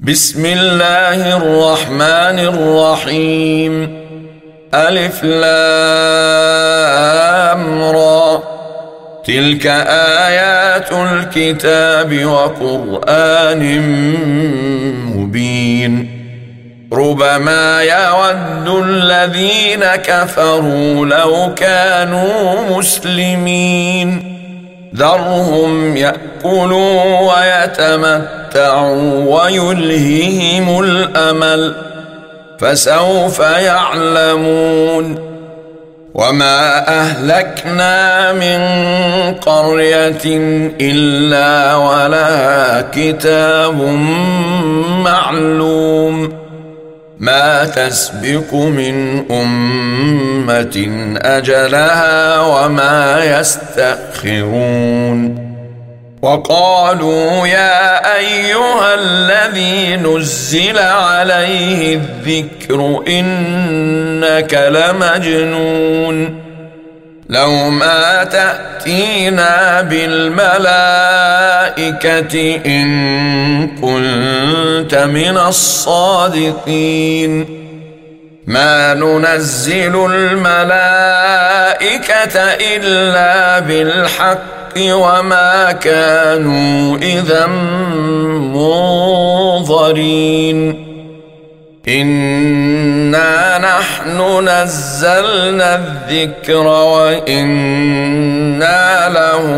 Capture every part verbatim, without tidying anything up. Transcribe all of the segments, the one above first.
بسم الله الرحمن الرحيم. ألف لام را، تلك آيات الكتاب وقرآن مبين. ربما يود الذين كفروا لو كانوا مسلمين، ذرهم يأكلوا ويتمتعوا ويلههم الأمل، فسوف يعلمون. وما أهلكنا من قرية إلا ولها كتاب معلوم، ما تسبق من أمة أجلها وما يستأخرون. وقالوا يا أيها الذي نزل عليه الذكر إنك لمجنون، لو ما تأتينا بالملائكة إن كنت من الصادقين. ما ننزل الملائكة إلا بالحق وما كانوا إذا منظرين. إنا نحن نزلنا الذكر وإنا له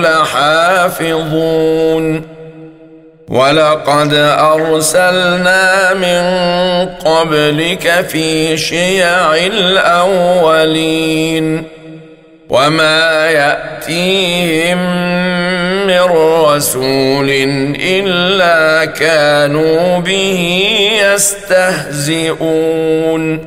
لحافظون. ولقد أرسلنا من قبلك في شيع الأولين، وما يأتيهم من رسول إلا كانوا به يستهزئون.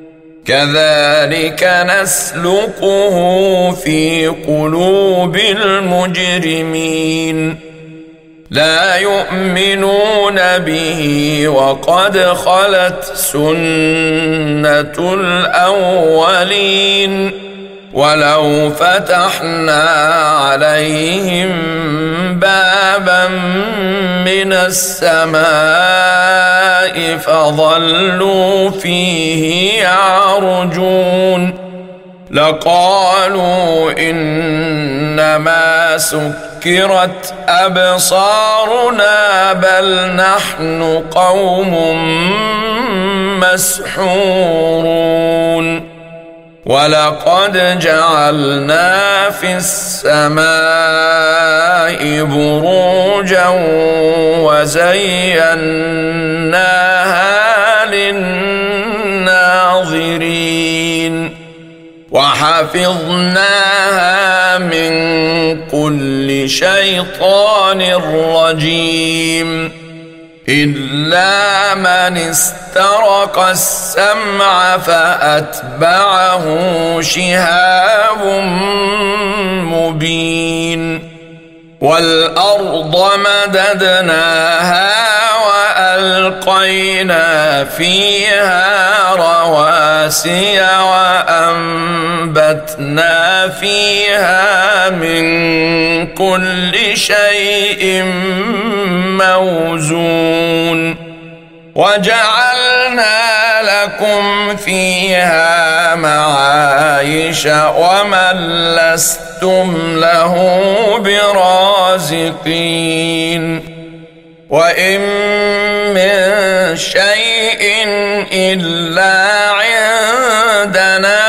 كذلك نسلكه في قلوب المجرمين، لا يؤمنون به وقد خلت سنة الأولين. ولو فتحنا عليهم بابا من السماء فظلوا فيه يعرجون لقالوا إنما سكرت أبصارنا بل نحن قوم مسحورون. ولقد جعلنا في السماء بروجا وزيناها للناظرين، وحفظناها من كل شيطان رجيم إلا من استرق السمع فأتبعه شهاب مبين. والأرض مددناها وألقينا فيها رواسي وأنبتنا فيها من كل شيء موزون. وجعلنا لكم فيها معايش ومن لستم له برازقين. وإن من شيء إلا عندنا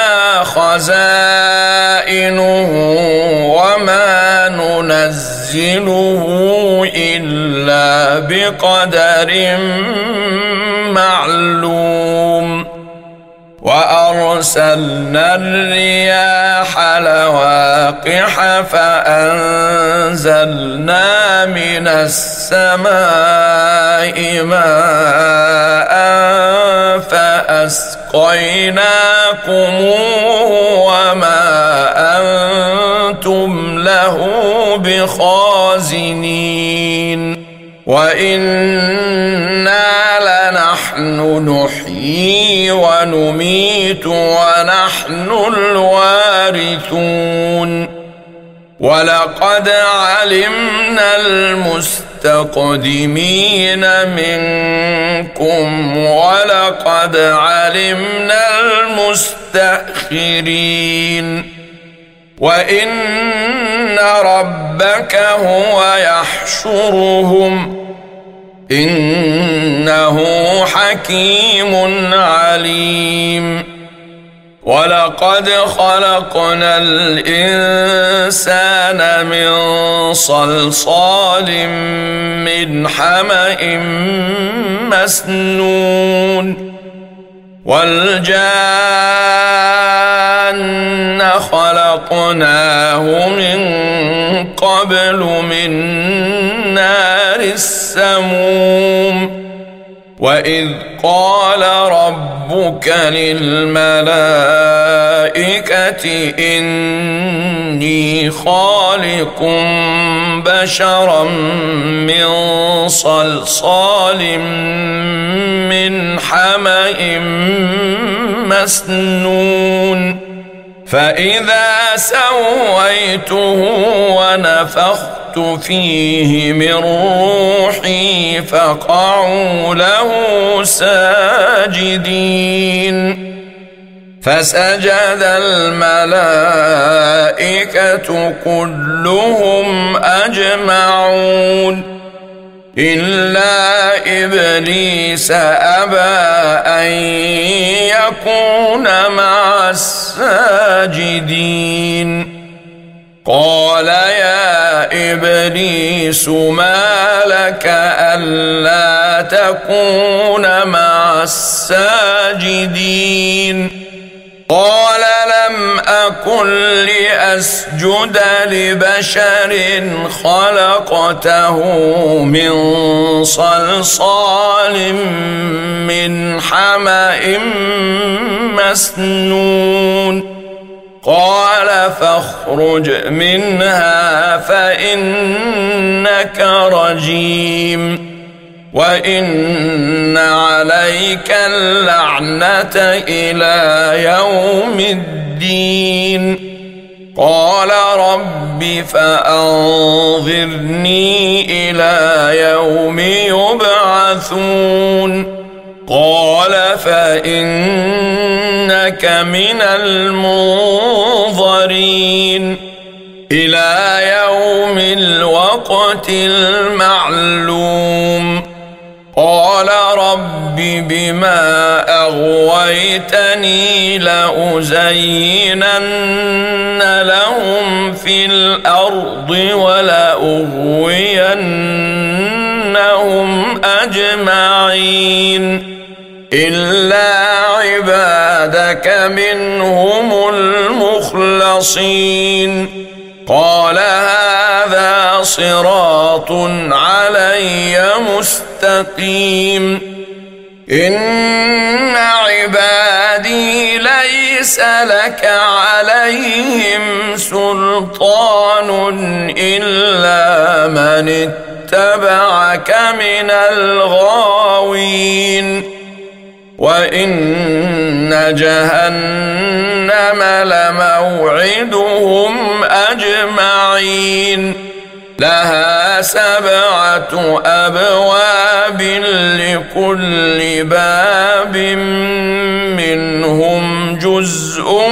خزائنه وما ننزله إلا بقدر معلوم. وأرسلنا الرياح لواقح فأنزلنا من السماء ماء فأسقيناكموه وما أنتم له بخازنين. وإنا لنحن نحيي ونميت ونحن الوارثون. ولقد علمنا المستقيم المستقدمين منكم ولقد علمنا المستأخرين وإن ربك هو يحشرهم إنه حكيم عليم ولقد خلقنا الإنسان من صلصال من حمأ مسنون والجان خلقناه من قبل من نار السموم وإذ قال ربك للملائكة إني خالق بشرا من صلصال من حمأ مسنون فإذا سويته ونفخت فيه من روحي فقعوا له ساجدين فسجد الملائكة كلهم أجمعون إلا إبليس أبى أن يكون مع الساجدين قال يا إبليس ما لك ألا تكون مع الساجدين قال لم أكن لأسجد لبشر خلقته من صلصال من حمأ مسنون قال فاخرج منها فإنك رجيم وإن عليك اللعنة إلى يوم الدين قال رب فأنظرني إلى يوم يبعثون قال فإنك من المنظرين إلى يوم الوقت المعلوم قال رب بما أغويتني لأزينن لهم في الأرض ولأغوينهم أجمعين إلا عبادك منهم المخلصين قال هذا صراط علي مستقيم إن عبادي ليس لك عليهم سلطان إلا من اتبعك من الغاوين وإن جهنم لموعدهم أجمعين لها سبعة أبواب لكل باب منهم جزء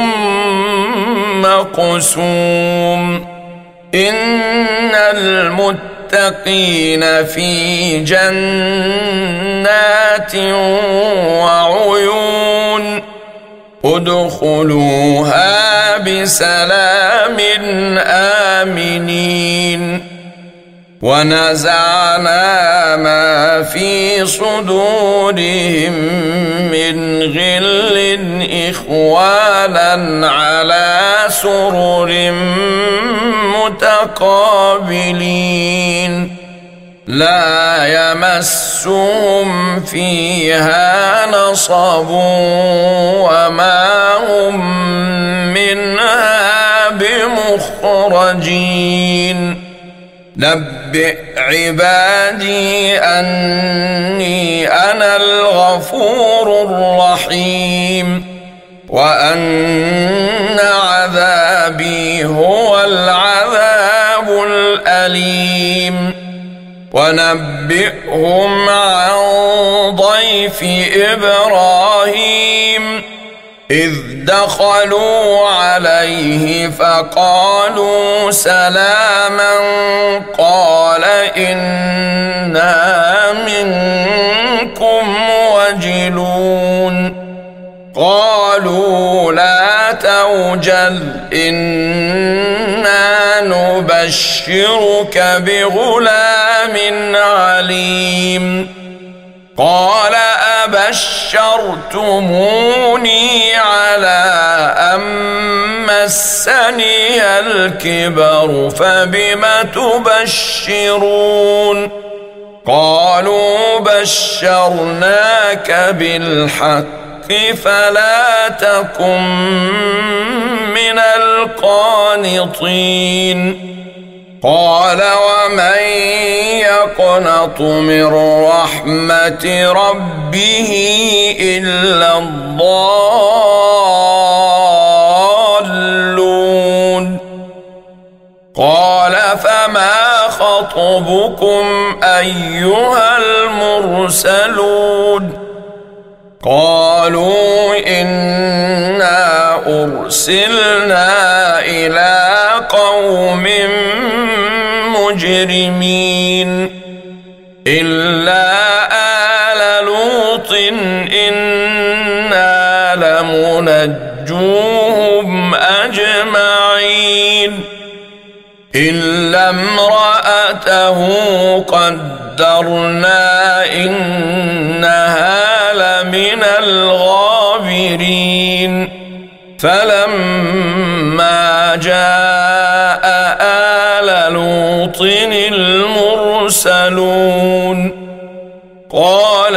مقسوم إن المتقين في جنات وعيون ادخلوها بسلام آمنين ونزعنا ما في صدورهم من غل إخوانا على سرر متقابلين لا يمسهم فيها نصب وما هم منها بمخرجين نبئ عبادي أني أنا الغفور الرحيم وأن عذابي هو العذاب الأليم ونبئهم عن ضيف إبراهيم إذ دخلوا عليه فقالوا سلاما قال إنا منكم وجلون قالوا لا توجل إنا نبشرك بغلام عليم قال أبشرتموني على أن مسني الكبر فبم تبشرون قالوا بشرناك بالحق فلا تكن من القانطين قال ومن يقنط من رحمة ربه إلا الضالون قال فما خطبكم أيها المرسلون قالوا إنا أرسلنا إلى قوم مجرمين إلا آل لوط إنا لمنجوهم أجمعين إلا امرأته قدرنا إنها لمن الغابرين فلما جاء آل لوط المرسلون قال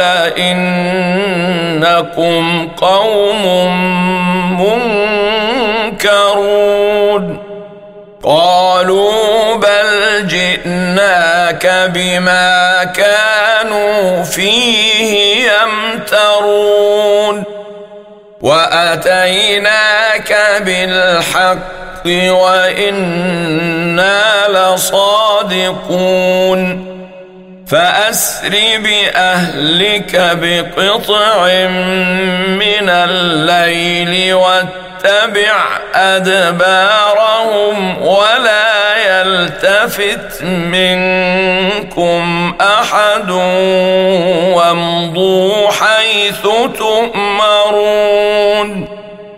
إنكم قوم منكرون قالوا بل جئناك بما كانوا فيه يمترون وأتيناك بالحق وإنا لصادقون فأسر بأهلك بقطع من الليل واتبع أدبارهم ولا يلتفت منكم أحد وامضوا حيث تؤمرون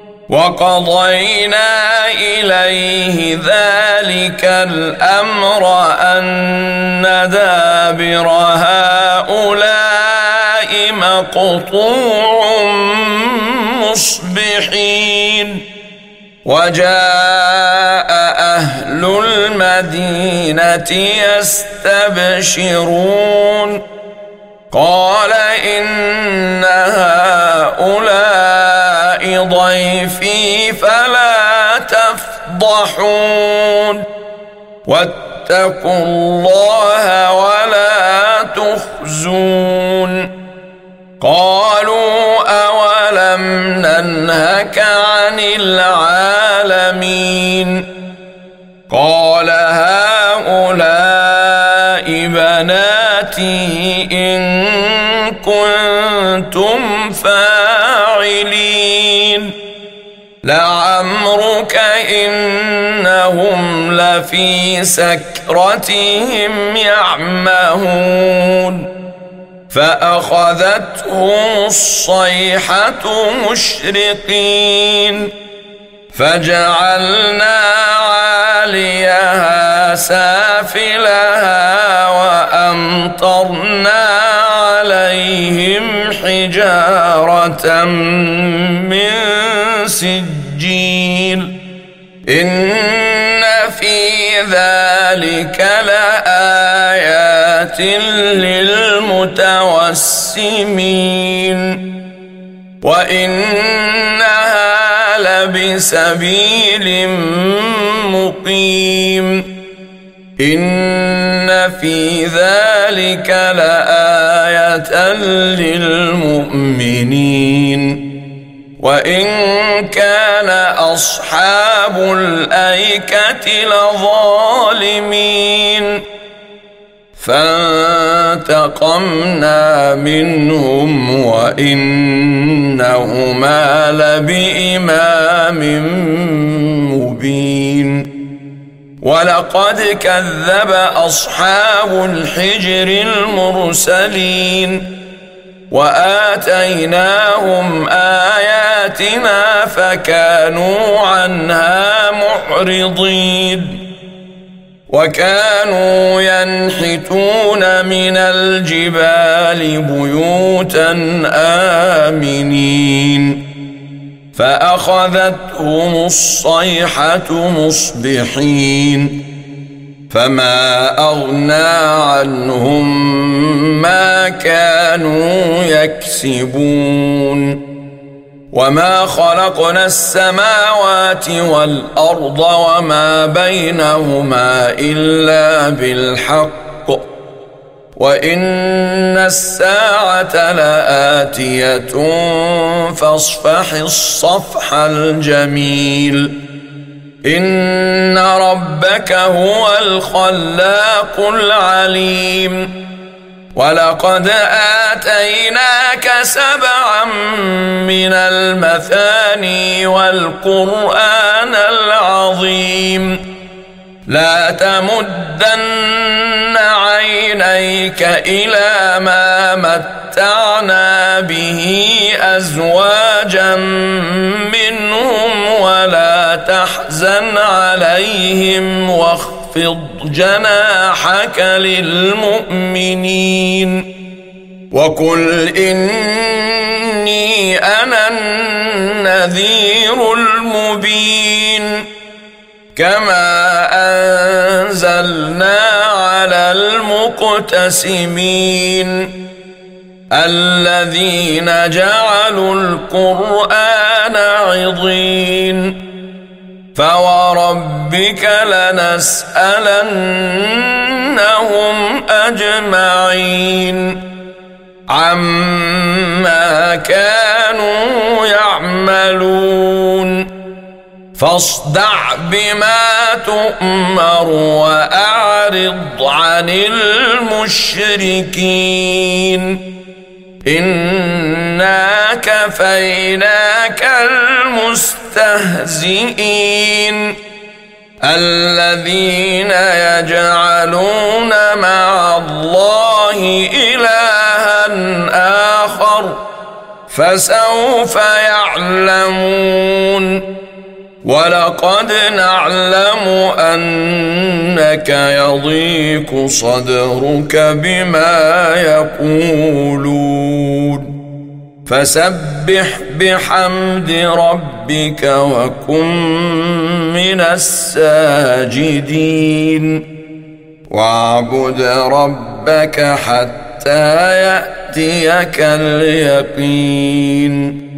وقضينا إليه ذلك الأمر أن دابر هؤلاء مقطوع مصبحين وجاء أهل المدينة يستبشرون قال إن هؤلاء ضيفي فلا تفضحون واتقوا الله ولا تخزون قالوا أولم ننهك عن العالمين قال هؤلاء بناتي إن كنتم فاعلين لعمرك إنهم لفي سكرتهم يعمهون فأخذتهم الصيحة مشرقين فجعلنا عاليها سافلها وأمطرنا عليهم حجارة من سجيل إن في ذلك لآيات للمتوسمين وإنها لبسبيل مقيم إن في ذلك لآية للمؤمنين وإن كان أصحاب الأيكة لظالمين فانتقمنا منهم وإنهما لبإمام مبين ولقد كذب أصحاب الحجر المرسلين وآتيناهم آياتنا فكانوا عنها معرضين وكانوا ينحتون من الجبال بيوتا آمنين فأخذتهم الصيحة مصبحين فما أغنى عنهم ما كانوا يكسبون وما خلقنا السماوات والأرض وما بينهما إلا بالحق وإن الساعة لآتية فاصفح الصفح الجميل إن ربك هو الخلاق العليم ولقد آتيناك سبعا من المثاني والقرآن العظيم لا تمدن عينيك إلى ما متعنا به أزواجا منهم ولا تحزن عليهم واخفض جناحك للمؤمنين وقل إني أنا النذير المبين كما أنزلنا على المقتسمين الذين جعلوا القرآن عضين فوربك لنسألنهم أجمعين عما كانوا يعملون فاصدع بما تؤمر وأعرض عن المشركين إنا كفيناك المستهزئين الذين يجعلون مع الله إلها آخر فسوف يعلمون ولقد نعلم أنك يضيق صدرك بما يقولون فسبح بحمد ربك وكن من الساجدين واعبد ربك حتى يأتيك اليقين